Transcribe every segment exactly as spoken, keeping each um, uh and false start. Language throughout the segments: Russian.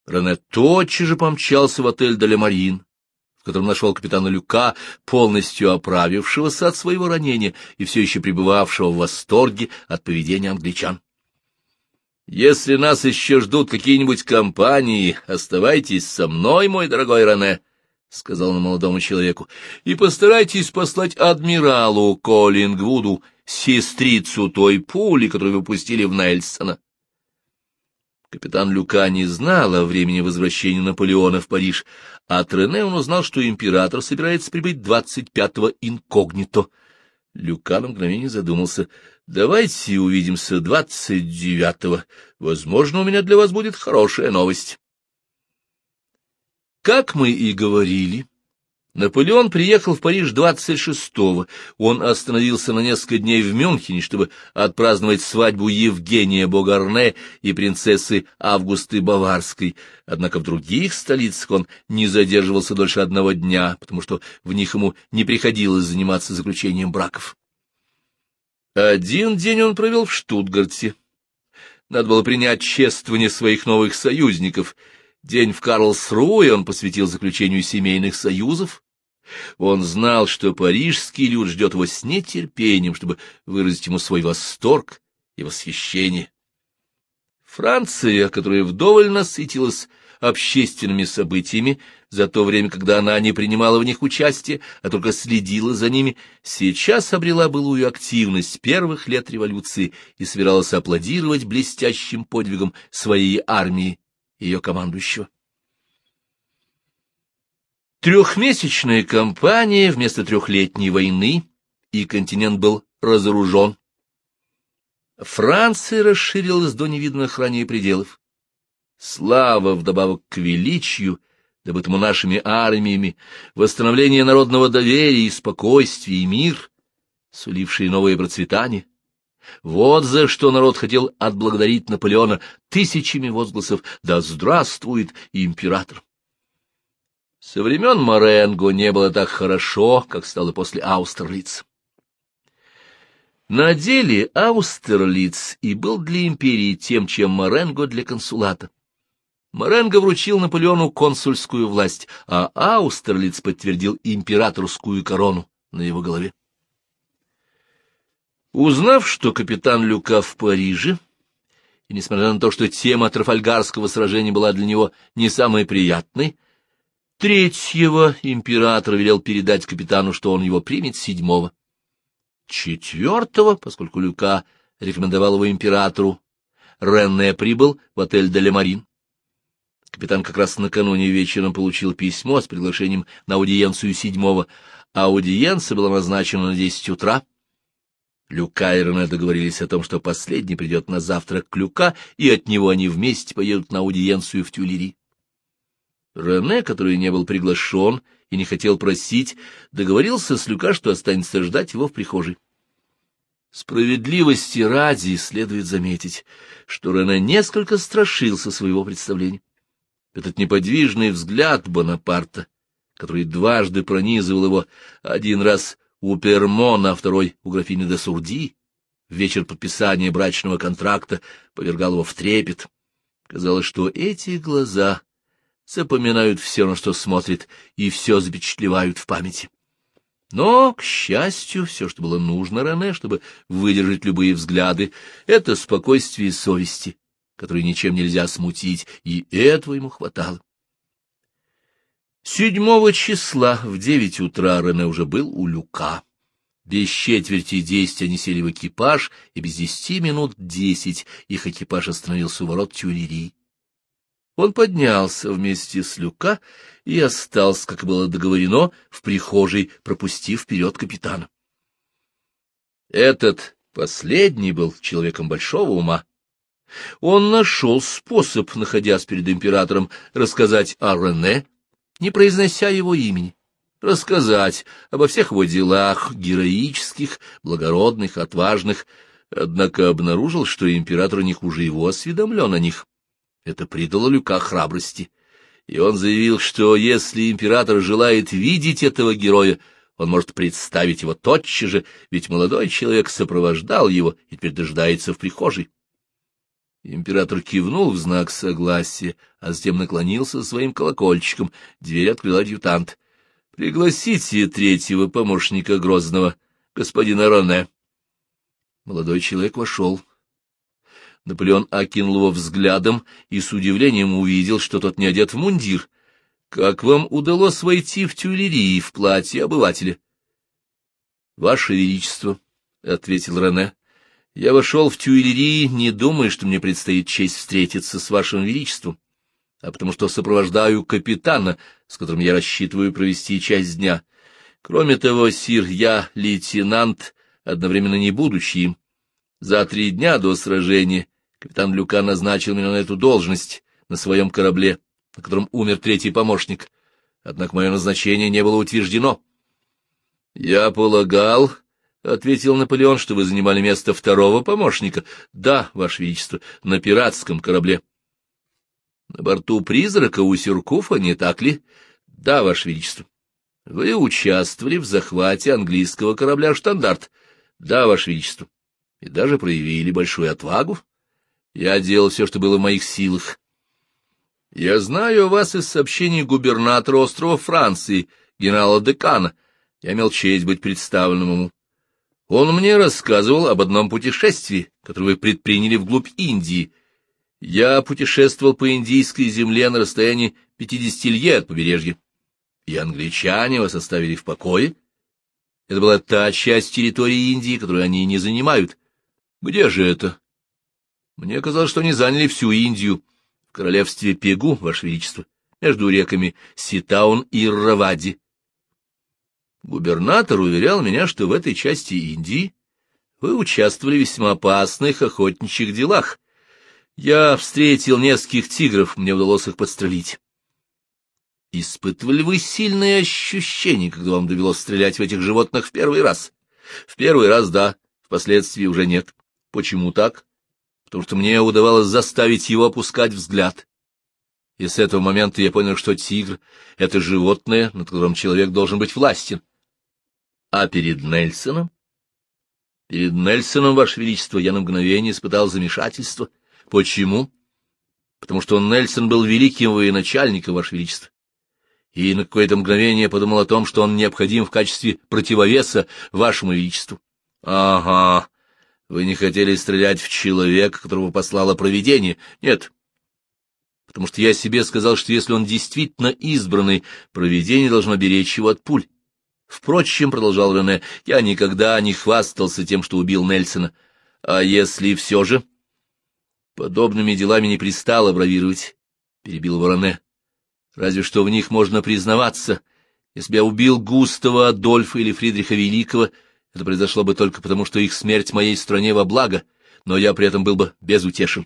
Рене тотчас же помчался в отель «Де ля Марин», в котором нашел капитана Люка, полностью оправившегося от своего ранения и все еще пребывавшего в восторге от поведения англичан. «Если нас еще ждут какие-нибудь компании, оставайтесь со мной, мой дорогой Рене», — сказал он молодому человеку, — «и постарайтесь послать адмиралу Коллингвуду сестрицу той пули, которую вы пустили в Нельсона». Капитан Люка не знал о времени возвращения Наполеона в Париж. От Рене он узнал, что император собирается прибыть двадцать пятого инкогнито. Люка на мгновение задумался. «Давайте увидимся двадцать девятого. Возможно, у меня для вас будет хорошая новость». Как мы и говорили, Наполеон приехал в Париж двадцать шестого. Он остановился на несколько дней в Мюнхене, чтобы отпраздновать свадьбу Евгения Богарне и принцессы Августы Баварской. Однако в других столицах он не задерживался дольше одного дня, потому что в них ему не приходилось заниматься заключением браков. Один день он провел в Штутгарте. Надо было принять чествование своих новых союзников. День в Карлсруэ он посвятил заключению семейных союзов. Он знал, что парижский люд ждет его с нетерпением, чтобы выразить ему свой восторг и восхищение. Франция, которая вдоволь насытилась общественными событиями за то время, когда она не принимала в них участия, а только следила за ними, сейчас обрела былую активность первых лет революции и собиралась аплодировать блестящим подвигам своей армии, ее командующего. Трехмесячная кампания вместо трехлетней войны, и континент был разоружен. Франция расширилась до невиданных ранее пределов. Слава вдобавок к величию, добытому нашими армиями, восстановление народного доверия и спокойствия и мир, сулившие новое процветание. Вот за что народ хотел отблагодарить Наполеона тысячами возгласов «Да здравствует император!». Со времен Маренго не было так хорошо, как стало после Аустерлица. На деле Аустерлиц и был для империи тем, чем Маренго для консулата. Маренго вручил Наполеону консульскую власть, а Аустерлиц подтвердил императорскую корону на его голове. Узнав, что капитан Люка в Париже, и несмотря на то, что тема Трафальгарского сражения была для него не самой приятной, третьего император велел передать капитану, что он его примет седьмого. Четвертого, поскольку Люка рекомендовал его императору, Рене прибыл в отель «Де ля Марин». Капитан как раз накануне вечером получил письмо с приглашением на аудиенцию седьмого, а аудиенция была назначена на десять утра. Люка и Рене договорились о том, что последний придет на завтрак к Люка, и от него они вместе поедут на аудиенцию в Тюильри. Рене, который не был приглашен и не хотел просить, договорился с Люка, что останется ждать его в прихожей. Справедливости ради следует заметить, что Рене несколько страшился своего представления. Этот неподвижный взгляд Бонапарта, который дважды пронизывал его, один раз у Пермона, а второй у графини де Сурди, в вечер подписания брачного контракта, повергал его в трепет. Казалось, что эти глаза запоминают все, на что смотрят, и все запечатлевают в памяти. Но, к счастью, все, что было нужно Рене, чтобы выдержать любые взгляды, это спокойствие совести, которое ничем нельзя смутить, и этого ему хватало. Седьмого числа в девять утра Рене уже был у Люка. Без четверти десять они сели в экипаж, и без десяти минут десять их экипаж остановился у ворот Тюильри. Он поднялся вместе с Люка и остался, как и было договорено, в прихожей, пропустив вперед капитана. Этот последний был человеком большого ума. Он нашел способ, находясь перед императором, рассказать о Рене, не произнося его имени, рассказать обо всех его делах, героических, благородных, отважных, однако обнаружил, что император не хуже его осведомлен о них. Это придало Люка храбрости, и он заявил, что если император желает видеть этого героя, он может представить его тотчас же, ведь молодой человек сопровождал его и теперь дожидается в прихожей. Император кивнул в знак согласия, а затем наклонился своим колокольчиком. Дверь открыл адъютант. — Пригласите третьего помощника Грозного, господина Рене. Молодой человек вошел. Наполеон окинул его взглядом и с удивлением увидел, что тот не одет в мундир. — Как вам удалось войти в Тюильрии в платье обывателя? — Ваше Величество, — ответил Рене, — я вошел в Тюильрии, не думая, что мне предстоит честь встретиться с вашим Величеством, а потому что сопровождаю капитана, с которым я рассчитываю провести часть дня. Кроме того, сир, я лейтенант, одновременно не будучи им. За три дня до сражения капитан Люка назначил меня на эту должность на своем корабле, на котором умер третий помощник. Однако мое назначение не было утверждено. — Я полагал, — ответил Наполеон, — что вы занимали место второго помощника. — Да, ваше величество, на пиратском корабле. — На борту призрака у Сюркуфа, не так ли? — Да, ваше величество. — Вы участвовали в захвате английского корабля «Штандарт». — Да, ваше величество. И даже проявили большую отвагу. Я делал все, что было в моих силах. Я знаю о вас из сообщений губернатора острова Франции, генерала Декана. Я имел честь быть представленным ему. Он мне рассказывал об одном путешествии, которое вы предприняли вглубь Индии. Я путешествовал по индийской земле на расстоянии пятидесяти лье от побережья. И англичане вас оставили в покое. Это была та часть территории Индии, которую они не занимают. Где же это? Мне казалось, что они заняли всю Индию. В королевстве Пегу, ваше величество, между реками Ситаун и Ирравади. Губернатор уверял меня, что в этой части Индии вы участвовали в весьма опасных охотничьих делах. Я встретил нескольких тигров, мне удалось их подстрелить. Испытывали вы сильные ощущения, когда вам довелось стрелять в этих животных в первый раз? В первый раз — да, впоследствии уже нет. Почему так? Потому что мне удавалось заставить его опускать взгляд. И с этого момента я понял, что тигр — это животное, над которым человек должен быть властен. А перед Нельсоном? Перед Нельсоном, ваше величество, я на мгновение испытал замешательство. Почему? Потому что Нельсон был великим военачальником, ваше величество. И на какое-то мгновение подумал о том, что он необходим в качестве противовеса вашему величеству. Ага, вы не хотели стрелять в человека, которого послало провидение? Нет. Потому что я себе сказал, что если он действительно избранный, провидение должно беречь его от пуль. Впрочем, — продолжал Рене, — я никогда не хвастался тем, что убил Нельсона. А если все же? Подобными делами не пристало бравировать, — перебил его Рене. Разве что в них можно признаваться. Если бы я убил Густава Адольфа или Фридриха Великого, это произошло бы только потому, что их смерть моей стране во благо, но я при этом был бы безутешен.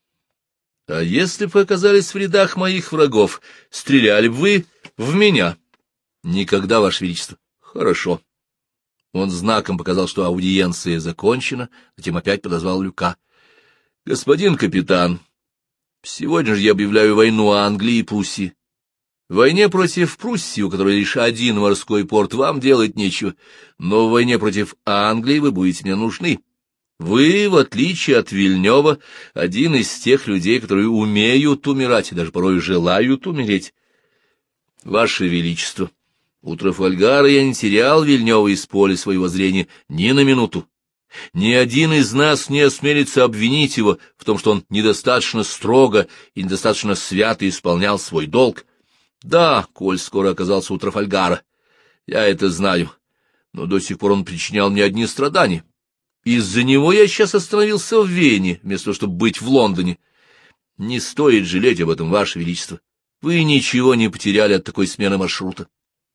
А если бы вы оказались в рядах моих врагов, стреляли бы вы в меня? Никогда, ваше величество. Хорошо. Он знаком показал, что аудиенция закончена, затем опять подозвал Люка. Господин капитан, сегодня же я объявляю войну Англии и Пруссии. В войне против Пруссии, у которой лишь один морской порт, вам делать нечего, но в войне против Англии вы будете мне нужны. Вы, в отличие от Вильнёва, один из тех людей, которые умеют умирать и даже порой желают умереть. Ваше Величество, у Трафальгара я не терял Вильнёва из поля своего зрения ни на минуту. Ни один из нас не осмелится обвинить его в том, что он недостаточно строго и недостаточно свято исполнял свой долг. Да, коль скоро оказался у Трафальгара, я это знаю, но до сих пор он причинял мне одни страдания. Из-за него я сейчас остановился в Вене, вместо того, чтобы быть в Лондоне. Не стоит жалеть об этом, ваше величество. Вы ничего не потеряли от такой смены маршрута.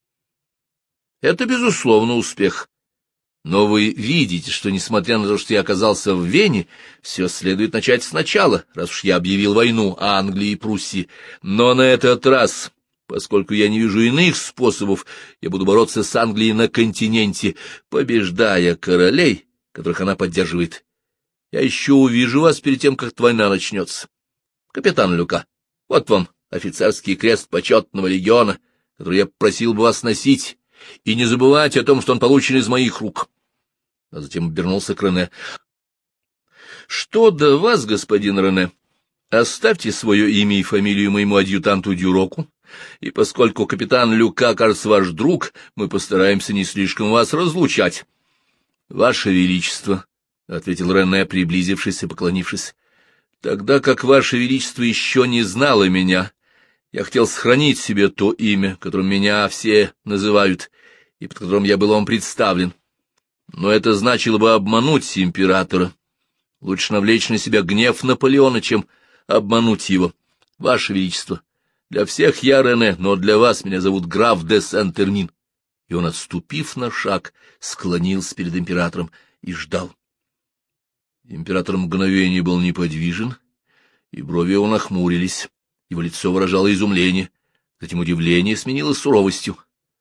Это, безусловно, успех. Но вы видите, что, несмотря на то, что я оказался в Вене, все следует начать сначала, раз уж я объявил войну Англии и Пруссии. Но на этот раз, поскольку я не вижу иных способов, я буду бороться с Англией на континенте, побеждая королей, которых она поддерживает. Я еще увижу вас перед тем, как война начнется. Капитан Люка, вот вам офицерский крест почетного легиона, который я просил бы вас носить, и не забывайте о том, что он получен из моих рук. А затем обернулся к Рене. Что до вас, господин Рене, оставьте свое имя и фамилию моему адъютанту Дюроку, и поскольку капитан Люка, кажется, ваш друг, мы постараемся не слишком вас разлучать. — Ваше Величество, — ответил Рене, приблизившись и поклонившись, — тогда как Ваше Величество еще не знало меня, я хотел сохранить себе то имя, которым меня все называют, и под которым я был вам представлен. Но это значило бы обмануть императора. Лучше навлечь на себя гнев Наполеона, чем обмануть его. Ваше Величество, для всех я Рене, но для вас меня зовут граф де Сент-Эрмин. И он, отступив на шаг, склонился перед императором и ждал. Император мгновение был неподвижен, и брови его нахмурились. Его лицо выражало изумление, затем удивление сменилось суровостью.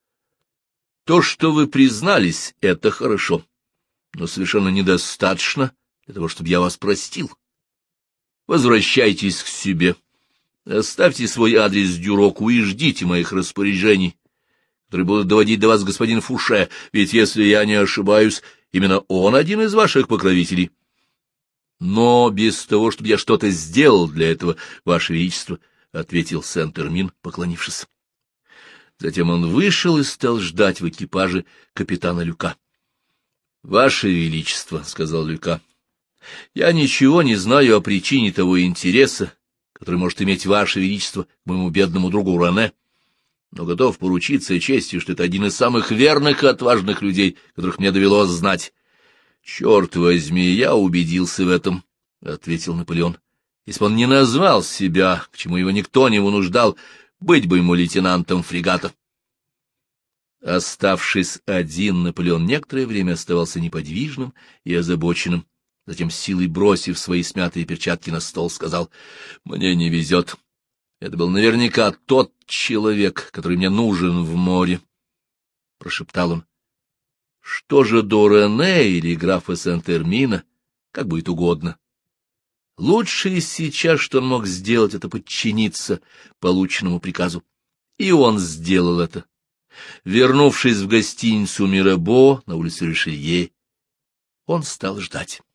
— То, что вы признались, — это хорошо, но совершенно недостаточно для того, чтобы я вас простил. Возвращайтесь к себе, оставьте свой адрес Дюроку и ждите моих распоряжений, которые будут доводить до вас господин Фуше, ведь, если я не ошибаюсь, именно он один из ваших покровителей. Но без того, чтобы я что-то сделал для этого, Ваше Величество, —— ответил Сент-Эрмин, поклонившись. Затем он вышел и стал ждать в экипаже капитана Люка. — Ваше Величество, — сказал Люка, — я ничего не знаю о причине того интереса, который может иметь Ваше Величество к моему бедному другу Рене, но готов поручиться честью, что это один из самых верных и отважных людей, которых мне довелось знать. — Черт возьми, я убедился в этом, — ответил Наполеон. Если бы он не назвал себя, к чему его никто не вынуждал, быть бы ему лейтенантом фрегата. Оставшись один, Наполеон некоторое время оставался неподвижным и озабоченным. Затем, с силой бросив свои смятые перчатки на стол, сказал: «Мне не везет. Это был наверняка тот человек, который мне нужен в море», — прошептал он. «Что же до Рене или графа Сент-Эрмина, как будет угодно. Лучше сейчас, что он мог сделать, это подчиниться полученному приказу. И он сделал это. Вернувшись в гостиницу Мирабо на улице Ришелье, он стал ждать.